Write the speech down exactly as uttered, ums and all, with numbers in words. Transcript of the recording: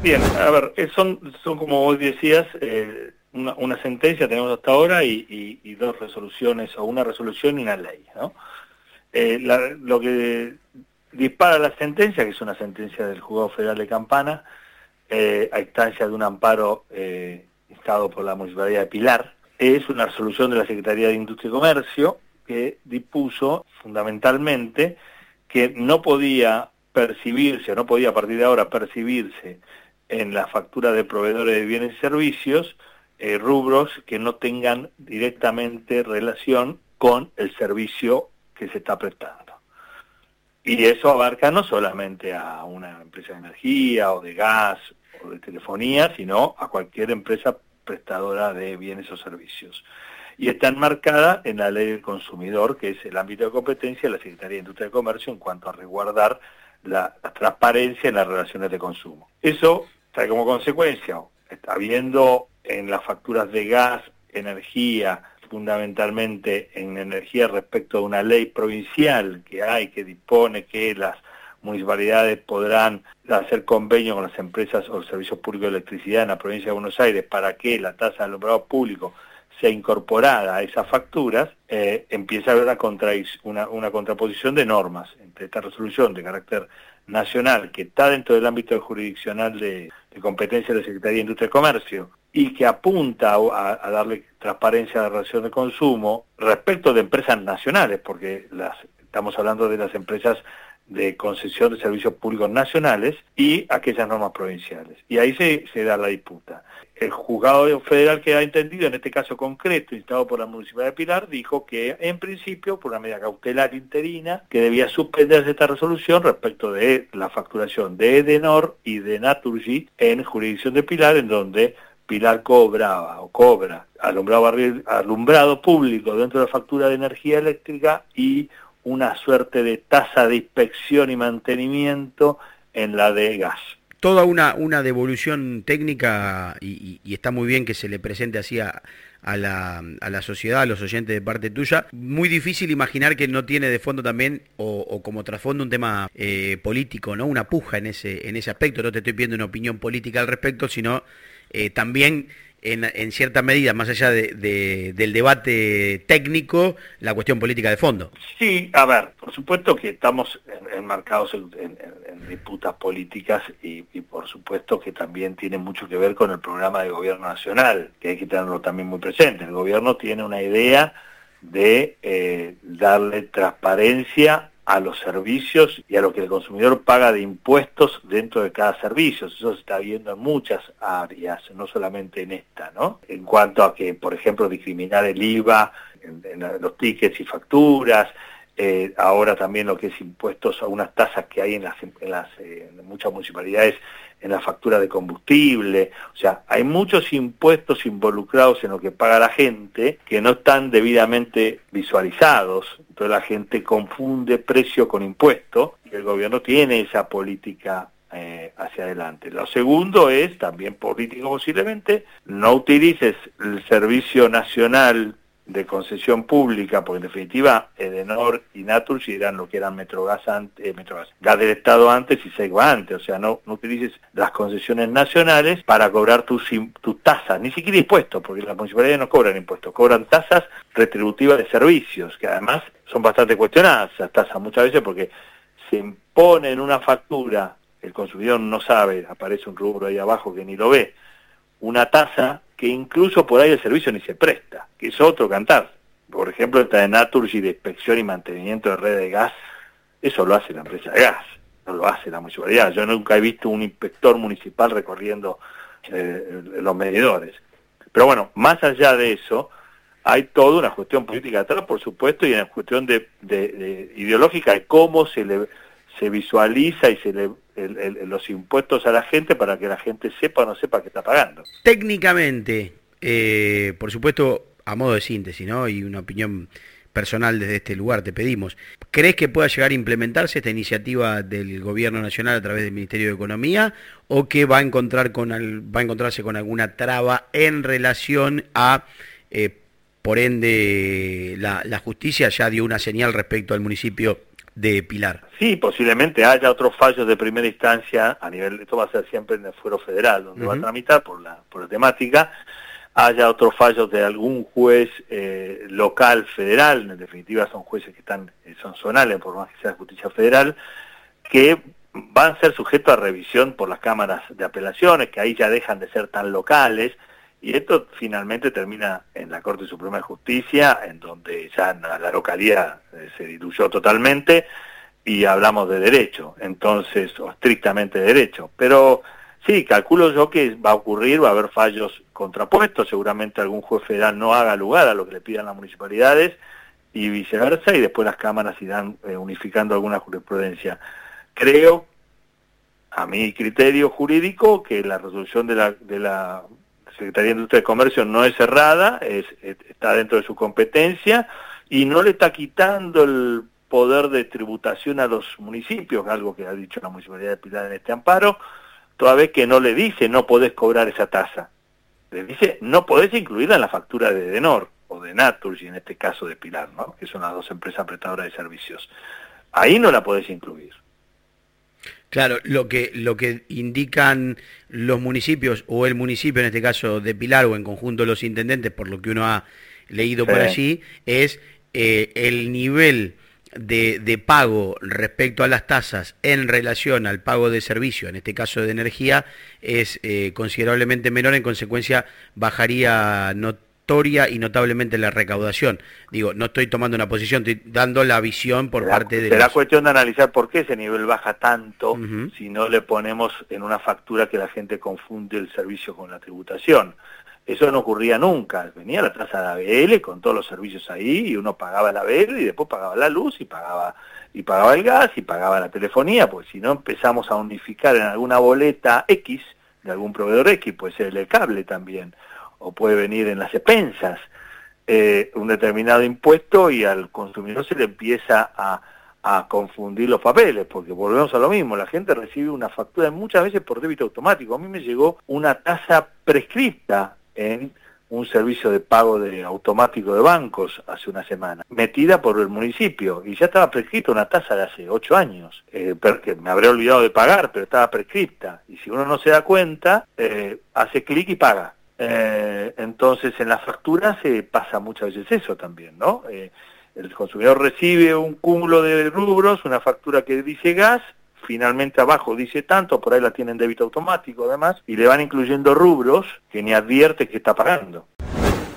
Bien, a ver, eh, son, son como vos decías, eh, una, una sentencia tenemos hasta ahora y, y, y dos resoluciones, o una resolución y una ley, ¿no? Eh, la, lo que dispara la sentencia, que es una sentencia del Juzgado Federal de Campana, eh, a instancia de un amparo eh, instado por la Municipalidad de Pilar, es una resolución de la Secretaría de Industria y Comercio que dispuso fundamentalmente que no podía percibirse, o no podía a partir de ahora percibirse en la factura de proveedores de bienes y servicios eh, rubros que no tengan directamente relación con el servicio que se está prestando. Y eso abarca no solamente a una empresa de energía o de gas o de telefonía, sino a cualquier empresa prestadora de bienes o servicios. Y está enmarcada en la Ley del Consumidor, que es el ámbito de competencia de la Secretaría de Industria y Comercio en cuanto a resguardar la, la transparencia en las relaciones de consumo. Eso trae como consecuencia, habiendo en las facturas de gas, energía, fundamentalmente en energía respecto a una ley provincial que hay, que dispone que las municipalidades podrán hacer convenio con las empresas o los servicios públicos de electricidad en la provincia de Buenos Aires para que la tasa de alumbrado público sea incorporada a esas facturas, eh, empieza a haber una, contra, una, una contraposición de normas entre esta resolución de carácter nacional que está dentro del ámbito jurisdiccional de, de competencia de la Secretaría de Industria y Comercio y que apunta a, a darle transparencia a la relación de consumo respecto de empresas nacionales, porque las, estamos hablando de las empresas de concesión de servicios públicos nacionales y aquellas normas provinciales. Y ahí se, se da la disputa. El juzgado federal que ha entendido, en este caso concreto, instado por la Municipalidad de Pilar, dijo que en principio, por una medida cautelar interina, que debía suspenderse esta resolución respecto de la facturación de Edenor y de Naturgy en jurisdicción de Pilar, en donde Pilar cobraba o cobra alumbrado, barril, alumbrado público dentro de la factura de energía eléctrica y una suerte de tasa de inspección y mantenimiento en la de gas. Toda una, una devolución técnica y, y, y está muy bien que se le presente así a, a, la, a la sociedad, a los oyentes de parte tuya. Muy difícil imaginar que no tiene de fondo también o, o como trasfondo un tema eh, político, ¿no? Una puja en ese, en ese aspecto. No te estoy pidiendo una opinión política al respecto, sino eh, también en, en cierta medida, más allá de, de, del debate técnico, la cuestión política de fondo. Sí, a ver, por supuesto que estamos enmarcados en, en, en disputas políticas y, y por supuesto que también tiene mucho que ver con el programa de gobierno nacional, que hay que tenerlo también muy presente. El gobierno tiene una idea de eh, darle transparencia a los servicios y a lo que el consumidor paga de impuestos dentro de cada servicio. Eso se está viendo en muchas áreas, no solamente en esta, ¿no? En cuanto a que, por ejemplo, discriminar el I V A en, en los tickets y facturas, eh, ahora también lo que es impuestos a unas tasas que hay en las, en las eh, en muchas municipalidades en la factura de combustible. O sea, hay muchos impuestos involucrados en lo que paga la gente que no están debidamente visualizados. Entonces la gente confunde precio con impuesto y el gobierno tiene esa política eh, hacia adelante. Lo segundo es, también político posiblemente, no utilices el servicio nacional de concesión pública, porque en definitiva Edenor y Naturgy eran lo que eran Metrogas antes, eh, Metrogas, Gas del Estado antes y Segua antes, o sea, no, no utilices las concesiones nacionales para cobrar tus, tus tasas, ni siquiera impuestos, porque las municipalidades no cobran impuestos, cobran tasas retributivas de servicios, que además son bastante cuestionadas esas tasas muchas veces porque se impone en una factura, el consumidor no sabe, aparece un rubro ahí abajo que ni lo ve, una tasa que incluso por ahí el servicio ni se presta, que es otro cantar. Por ejemplo, esta de Naturgy de inspección y mantenimiento de red de gas, eso lo hace la empresa de gas, no lo hace la municipalidad. Yo nunca he visto un inspector municipal recorriendo eh, los medidores. Pero bueno, más allá de eso, hay toda una cuestión política atrás, por supuesto, y una cuestión de, de, de ideológica de cómo se le se visualiza y se le el, el, los impuestos a la gente para que la gente sepa o no sepa qué está pagando. Técnicamente, eh, por supuesto, a modo de síntesis, ¿no? Y una opinión personal desde este lugar te pedimos. ¿Crees que pueda llegar a implementarse esta iniciativa del Gobierno Nacional a través del Ministerio de Economía o que va a encontrar con al, va a encontrarse con alguna traba en relación a eh, por ende la, la justicia ya dio una señal respecto al municipio de Pilar. Sí, posiblemente haya otros fallos de primera instancia a nivel, esto va a ser siempre en el fuero federal, donde uh-huh. va a tramitar por la, por la temática, haya otros fallos de algún juez eh, local federal, en definitiva son jueces que están son zonales, por más que sea justicia federal, que van a ser sujetos a revisión por las cámaras de apelaciones, que ahí ya dejan de ser tan locales, y esto finalmente termina en la Corte Suprema de Justicia, en donde ya la localidad eh, se diluyó totalmente, y hablamos de derecho, entonces, o estrictamente de derecho. Pero sí, calculo yo que va a ocurrir, va a haber fallos contrapuestos, seguramente algún juez federal no haga lugar a lo que le pidan las municipalidades, y viceversa, y después las cámaras irán eh, unificando alguna jurisprudencia. Creo, a mi criterio jurídico, que la resolución de la, de la Secretaría de Industria y Comercio no es cerrada, es, está dentro de su competencia, y no le está quitando el poder de tributación a los municipios, algo que ha dicho la Municipalidad de Pilar en este amparo, toda vez que no le dice no podés cobrar esa tasa. Le dice no podés incluirla en la factura de Edenor, o de Naturgy, en este caso de Pilar, ¿no? Que son las dos empresas prestadoras de servicios. Ahí no la podés incluir. Claro, lo que lo que indican los municipios, o el municipio en este caso de Pilar, o en conjunto los intendentes, por lo que uno ha leído sí. por allí, es eh, el nivel de, de pago respecto a las tasas en relación al pago de servicio, en este caso de energía, es eh, considerablemente menor, en consecuencia bajaría notoria y notablemente la recaudación. Digo, no estoy tomando una posición, estoy dando la visión por será, parte de será los... cuestión de analizar por qué ese nivel baja tanto uh-huh. si no le ponemos en una factura que la gente confunde el servicio con la tributación. Eso no ocurría nunca, venía la tasa de A B L con todos los servicios ahí, y uno pagaba la A B L y después pagaba la luz y pagaba y pagaba el gas y pagaba la telefonía, porque si no empezamos a unificar en alguna boleta X de algún proveedor X, puede ser el cable también, o puede venir en las expensas, eh, un determinado impuesto, y al consumidor se le empieza a, a confundir los papeles, porque volvemos a lo mismo, la gente recibe una factura muchas veces por débito automático. A mí me llegó una tasa prescripta en un servicio de pago de automático de bancos hace una semana, metida por el municipio, y ya estaba prescripta una tasa de hace ocho años, eh, que me habré olvidado de pagar, pero estaba prescripta, y si uno no se da cuenta, eh, hace clic y paga. Eh, entonces en la factura se pasa muchas veces eso también, ¿no? Eh, el consumidor recibe un cúmulo de rubros, una factura que dice gas, finalmente abajo dice tanto, por ahí la tienen débito automático además, y le van incluyendo rubros que ni advierte que está pagando.